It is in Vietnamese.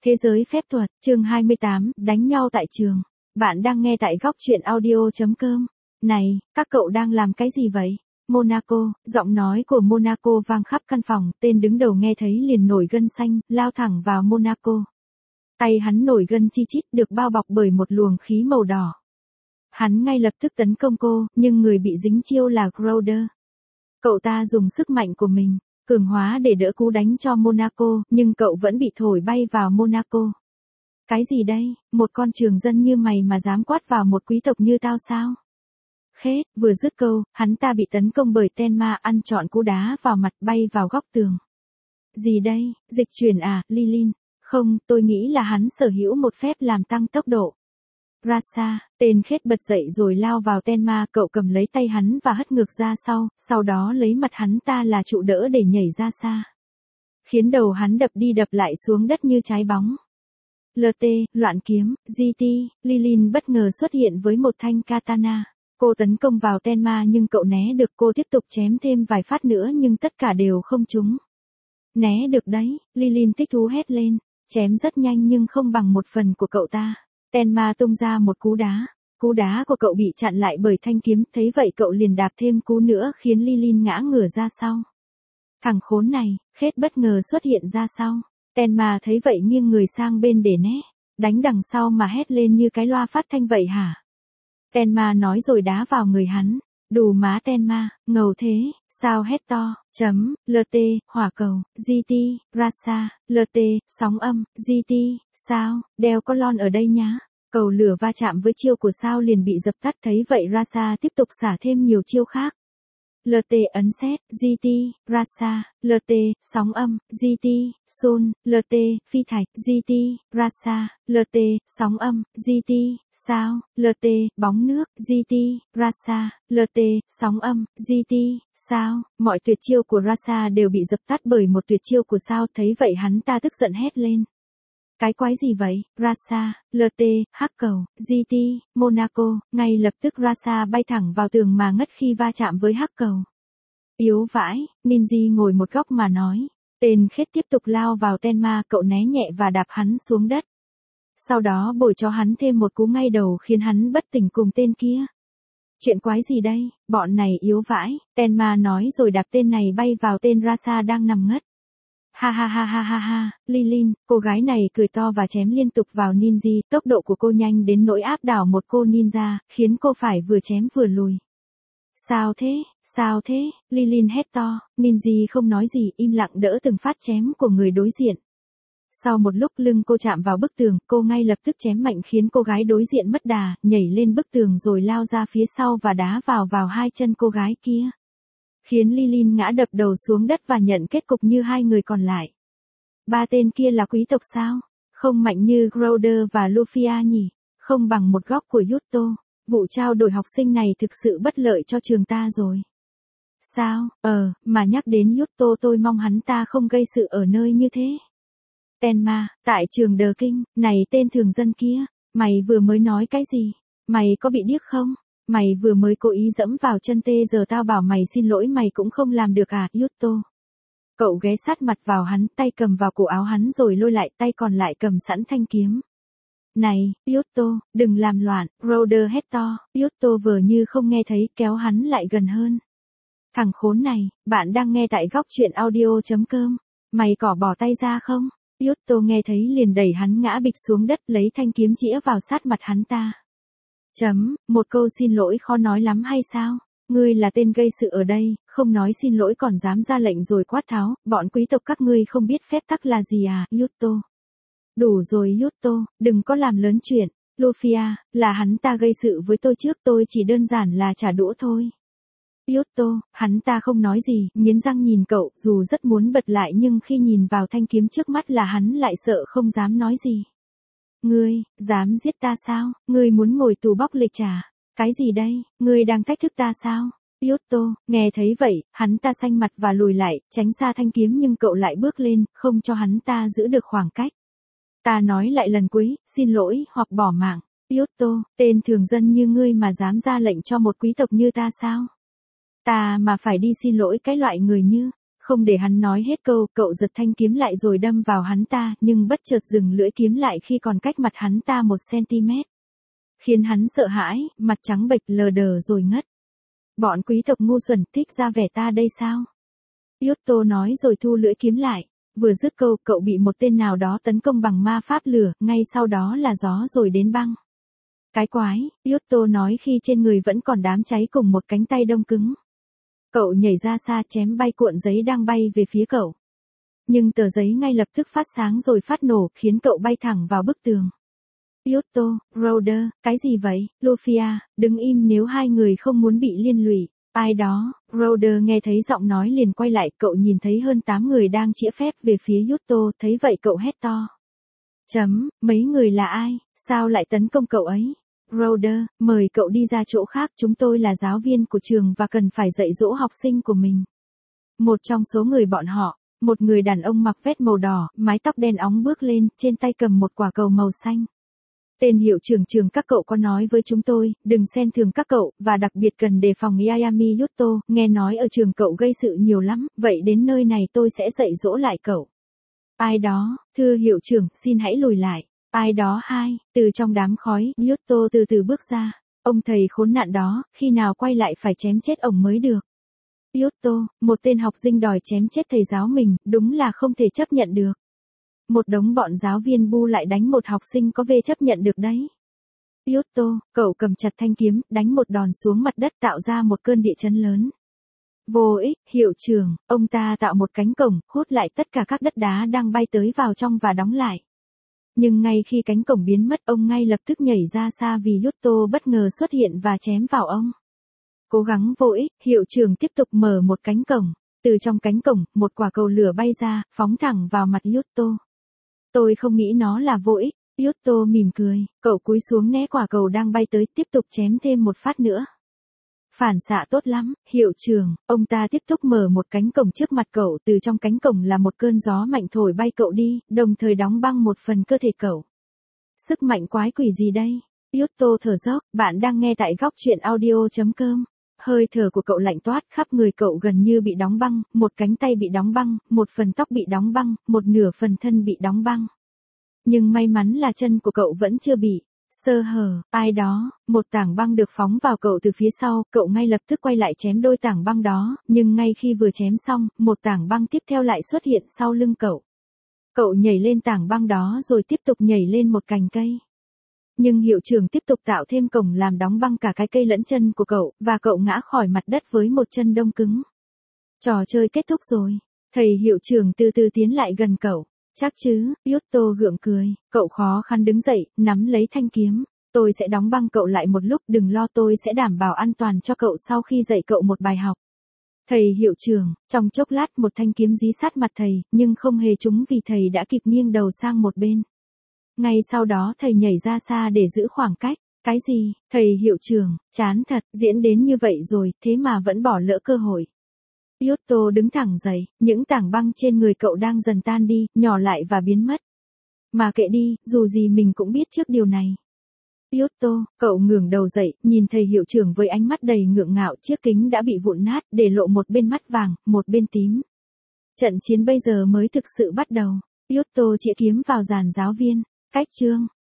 Thế giới phép thuật, chương 28, đánh nhau tại trường. Bạn đang nghe tại góc truyện audio.com. Này, các cậu đang làm cái gì vậy? Monaco, giọng nói của Monaco vang khắp căn phòng, tên đứng đầu nghe thấy liền nổi gân xanh, lao thẳng vào Monaco. Tay hắn nổi gân chi chít được bao bọc bởi một luồng khí màu đỏ. Hắn ngay lập tức tấn công cô, nhưng người bị dính chiêu là Crowder. Cậu ta dùng sức mạnh của mình, cường hóa để đỡ cú đánh cho Monaco, nhưng cậu vẫn bị thổi bay vào Monaco. Cái gì đây, một con trường dân như mày mà dám quát vào một quý tộc như tao sao? Khét, vừa dứt câu, hắn ta bị tấn công bởi Tenma ăn trọn cú đá vào mặt bay vào góc tường. Gì đây, dịch chuyển à, Lilin? Không, tôi nghĩ là hắn sở hữu một phép làm tăng tốc độ. Rasa, tên khét bật dậy rồi lao vào Tenma, cậu cầm lấy tay hắn và hất ngược ra sau đó lấy mặt hắn ta là trụ đỡ để nhảy ra xa. Khiến đầu hắn đập đi đập lại xuống đất như trái bóng. LT, loạn kiếm, GT, Lilin bất ngờ xuất hiện với một thanh katana. Cô tấn công vào Tenma nhưng cậu né được, cô tiếp tục chém thêm vài phát nữa nhưng tất cả đều không trúng. Né được đấy, Lilin thích thú hét lên, chém rất nhanh nhưng không bằng một phần của cậu ta. Tenma tung ra một cú đá của cậu bị chặn lại bởi thanh kiếm, thấy vậy cậu liền đạp thêm cú nữa khiến Lilin ngã ngửa ra sau. Thằng khốn này, khét bất ngờ xuất hiện ra sau. Tenma thấy vậy nghiêng người sang bên để né, đánh đằng sau mà hét lên như cái loa phát thanh vậy hả? Tenma nói rồi đá vào người hắn. Đù má Tenma, ngầu thế, sao hét to, LT, hỏa cầu, GT, Rasa, LT, sóng âm, GT, sao, đeo có lon ở đây nhá. Cầu lửa va chạm với chiêu của sao liền bị dập tắt, thấy vậy Rasa tiếp tục xả thêm nhiều chiêu khác. LT ấn sét, GT, Rasa, LT, sóng âm, GT, Sun, LT, phi thạch, GT, Rasa, LT, sóng âm, GT, sao, LT, bóng nước, GT, Rasa, LT, sóng âm, GT, sao, mọi tuyệt chiêu của Rasa đều bị dập tắt bởi một tuyệt chiêu của sao, thấy vậy hắn ta tức giận hét lên. Cái quái gì vậy, Rasa, LT, hắc cầu, GT, Monaco, ngay lập tức Rasa bay thẳng vào tường mà ngất khi va chạm với hắc cầu. Yếu vãi, Ninja ngồi một góc mà nói. Tên khét tiếp tục lao vào Tenma, cậu né nhẹ và đạp hắn xuống đất. Sau đó bồi cho hắn thêm một cú ngay đầu khiến hắn bất tỉnh cùng tên kia. Chuyện quái gì đây, bọn này yếu vãi, Tenma nói rồi đạp tên này bay vào tên Rasa đang nằm ngất. Ha ha ha ha ha ha, Lilin, cô gái này cười to và chém liên tục vào Ninja, tốc độ của cô nhanh đến nỗi áp đảo một cô ninja, khiến cô phải vừa chém vừa lùi. Sao thế, Lilin hét to, Ninja không nói gì, im lặng đỡ từng phát chém của người đối diện. Sau một lúc lưng cô chạm vào bức tường, cô ngay lập tức chém mạnh khiến cô gái đối diện mất đà, nhảy lên bức tường rồi lao ra phía sau và đá vào hai chân cô gái kia. Khiến Lilin ngã đập đầu xuống đất và nhận kết cục như hai người còn lại. Ba tên kia là quý tộc sao? Không mạnh như Crowder và Lufia nhỉ? Không bằng một góc của Yuto. Vụ trao đổi học sinh này thực sự bất lợi cho trường ta rồi. Sao? Mà nhắc đến Yuto tôi mong hắn ta không gây sự ở nơi như thế. Tenma, tại trường The King, này tên thường dân kia, mày vừa mới nói cái gì? Mày có bị điếc không? Mày vừa mới cố ý dẫm vào chân tê, giờ tao bảo mày xin lỗi mày cũng không làm được à, Yuto. Cậu ghé sát mặt vào hắn, tay cầm vào cổ áo hắn rồi lôi lại, tay còn lại cầm sẵn thanh kiếm. Này, Yuto, đừng làm loạn, Crowder hét to, Yuto vừa như không nghe thấy, kéo hắn lại gần hơn. Thằng khốn này, bạn đang nghe tại góc truyện audio.com, mày có bỏ tay ra không? Yuto nghe thấy liền đẩy hắn ngã bịch xuống đất, lấy thanh kiếm chĩa vào sát mặt hắn ta. Một câu xin lỗi khó nói lắm hay sao? Ngươi là tên gây sự ở đây, không nói xin lỗi còn dám ra lệnh rồi quát tháo, bọn quý tộc các ngươi không biết phép tắc là gì à, Yuto? Đủ rồi Yuto, đừng có làm lớn chuyện. Lufia, là hắn ta gây sự với tôi trước, tôi chỉ đơn giản là trả đũa thôi. Yuto, hắn ta không nói gì, nghiến răng nhìn cậu, dù rất muốn bật lại nhưng khi nhìn vào thanh kiếm trước mắt là hắn lại sợ không dám nói gì. Ngươi, dám giết ta sao? Ngươi muốn ngồi tù bóc lịch trả? Cái gì đây? Ngươi đang thách thức ta sao? Yuto, nghe thấy vậy, hắn ta xanh mặt và lùi lại, tránh xa thanh kiếm nhưng cậu lại bước lên, không cho hắn ta giữ được khoảng cách. Ta nói lại lần cuối, xin lỗi hoặc bỏ mạng. Yuto, tên thường dân như ngươi mà dám ra lệnh cho một quý tộc như ta sao? Ta mà phải đi xin lỗi cái loại người như Không để hắn nói hết câu, cậu giật thanh kiếm lại rồi đâm vào hắn ta, nhưng bất chợt dừng lưỡi kiếm lại khi còn cách mặt hắn ta 1 cm. Khiến hắn sợ hãi, mặt trắng bệch lờ đờ rồi ngất. Bọn quý tộc ngu xuẩn thích ra vẻ ta đây sao? Yuto nói rồi thu lưỡi kiếm lại. Vừa dứt câu, cậu bị một tên nào đó tấn công bằng ma pháp lửa, ngay sau đó là gió rồi đến băng. Cái quái, Yuto nói khi trên người vẫn còn đám cháy cùng một cánh tay đông cứng. Cậu nhảy ra xa chém bay cuộn giấy đang bay về phía cậu. Nhưng tờ giấy ngay lập tức phát sáng rồi phát nổ, khiến cậu bay thẳng vào bức tường. Yuto, Roder, cái gì vậy, Lufia, đừng im nếu hai người không muốn bị liên lụy. Ai đó, Roder nghe thấy giọng nói liền quay lại, cậu nhìn thấy hơn 8 người đang chĩa phép về phía Yuto, thấy vậy cậu hét to. Mấy người là ai, sao lại tấn công cậu ấy? Roder, mời cậu đi ra chỗ khác, chúng tôi là giáo viên của trường và cần phải dạy dỗ học sinh của mình. Một trong số người bọn họ, một người đàn ông mặc vest màu đỏ, mái tóc đen óng bước lên, trên tay cầm một quả cầu màu xanh. Tên hiệu trưởng trường các cậu có nói với chúng tôi, đừng xem thường các cậu, và đặc biệt cần đề phòng Yayami Yuto, nghe nói ở trường cậu gây sự nhiều lắm, vậy đến nơi này tôi sẽ dạy dỗ lại cậu. Ai đó, thưa hiệu trưởng, xin hãy lùi lại. Ai đó hai, từ trong đám khói, Yuto từ từ bước ra. Ông thầy khốn nạn đó, khi nào quay lại phải chém chết ổng mới được. Yuto, một tên học sinh đòi chém chết thầy giáo mình, đúng là không thể chấp nhận được. Một đống bọn giáo viên bu lại đánh một học sinh có về chấp nhận được đấy. Yuto, cậu cầm chặt thanh kiếm, đánh một đòn xuống mặt đất tạo ra một cơn địa chấn lớn. Vô ích, hiệu trưởng, ông ta tạo một cánh cổng, hút lại tất cả các đất đá đang bay tới vào trong và đóng lại. Nhưng ngay khi cánh cổng biến mất, ông ngay lập tức nhảy ra xa vì Yuto bất ngờ xuất hiện và chém vào ông. Cố gắng vô ích, hiệu trưởng tiếp tục mở một cánh cổng. Từ trong cánh cổng, một quả cầu lửa bay ra, phóng thẳng vào mặt Yuto. Tôi không nghĩ nó là vô ích. Yuto mỉm cười, cậu cúi xuống né quả cầu đang bay tới, tiếp tục chém thêm một phát nữa. Phản xạ tốt lắm, hiệu trưởng, ông ta tiếp tục mở một cánh cổng trước mặt cậu, từ trong cánh cổng là một cơn gió mạnh thổi bay cậu đi, đồng thời đóng băng một phần cơ thể cậu. Sức mạnh quái quỷ gì đây? Yuto thở dốc, bạn đang nghe tại góc truyện audio.com. Hơi thở của cậu lạnh toát, khắp người cậu gần như bị đóng băng, một cánh tay bị đóng băng, một phần tóc bị đóng băng, một nửa phần thân bị đóng băng. Nhưng may mắn là chân của cậu vẫn chưa bị sơ hở. Ai đó, một tảng băng được phóng vào cậu từ phía sau, cậu ngay lập tức quay lại chém đôi tảng băng đó, nhưng ngay khi vừa chém xong, một tảng băng tiếp theo lại xuất hiện sau lưng cậu. Cậu nhảy lên tảng băng đó rồi tiếp tục nhảy lên một cành cây. Nhưng hiệu trưởng tiếp tục tạo thêm cổng làm đóng băng cả cái cây lẫn chân của cậu, và cậu ngã khỏi mặt đất với một chân đông cứng. Trò chơi kết thúc rồi. Thầy hiệu trưởng từ từ tiến lại gần cậu. Chắc chứ, Yuto gượng cười, cậu khó khăn đứng dậy, nắm lấy thanh kiếm. Tôi sẽ đóng băng cậu lại một lúc, đừng lo, tôi sẽ đảm bảo an toàn cho cậu sau khi dạy cậu một bài học. Thầy hiệu trưởng, trong chốc lát một thanh kiếm dí sát mặt thầy, nhưng không hề trúng vì thầy đã kịp nghiêng đầu sang một bên. Ngay sau đó thầy nhảy ra xa để giữ khoảng cách. Cái gì, thầy hiệu trưởng, chán thật, diễn đến như vậy rồi, thế mà vẫn bỏ lỡ cơ hội. Yuto đứng thẳng dậy, những tảng băng trên người cậu đang dần tan đi, nhỏ lại và biến mất. Mà kệ đi, dù gì mình cũng biết trước điều này. Yuto, cậu ngẩng đầu dậy, nhìn thầy hiệu trưởng với ánh mắt đầy ngượng ngạo, chiếc kính đã bị vụn nát, để lộ một bên mắt vàng, một bên tím. Trận chiến bây giờ mới thực sự bắt đầu. Yuto chĩa kiếm vào dàn giáo viên. Cách chương.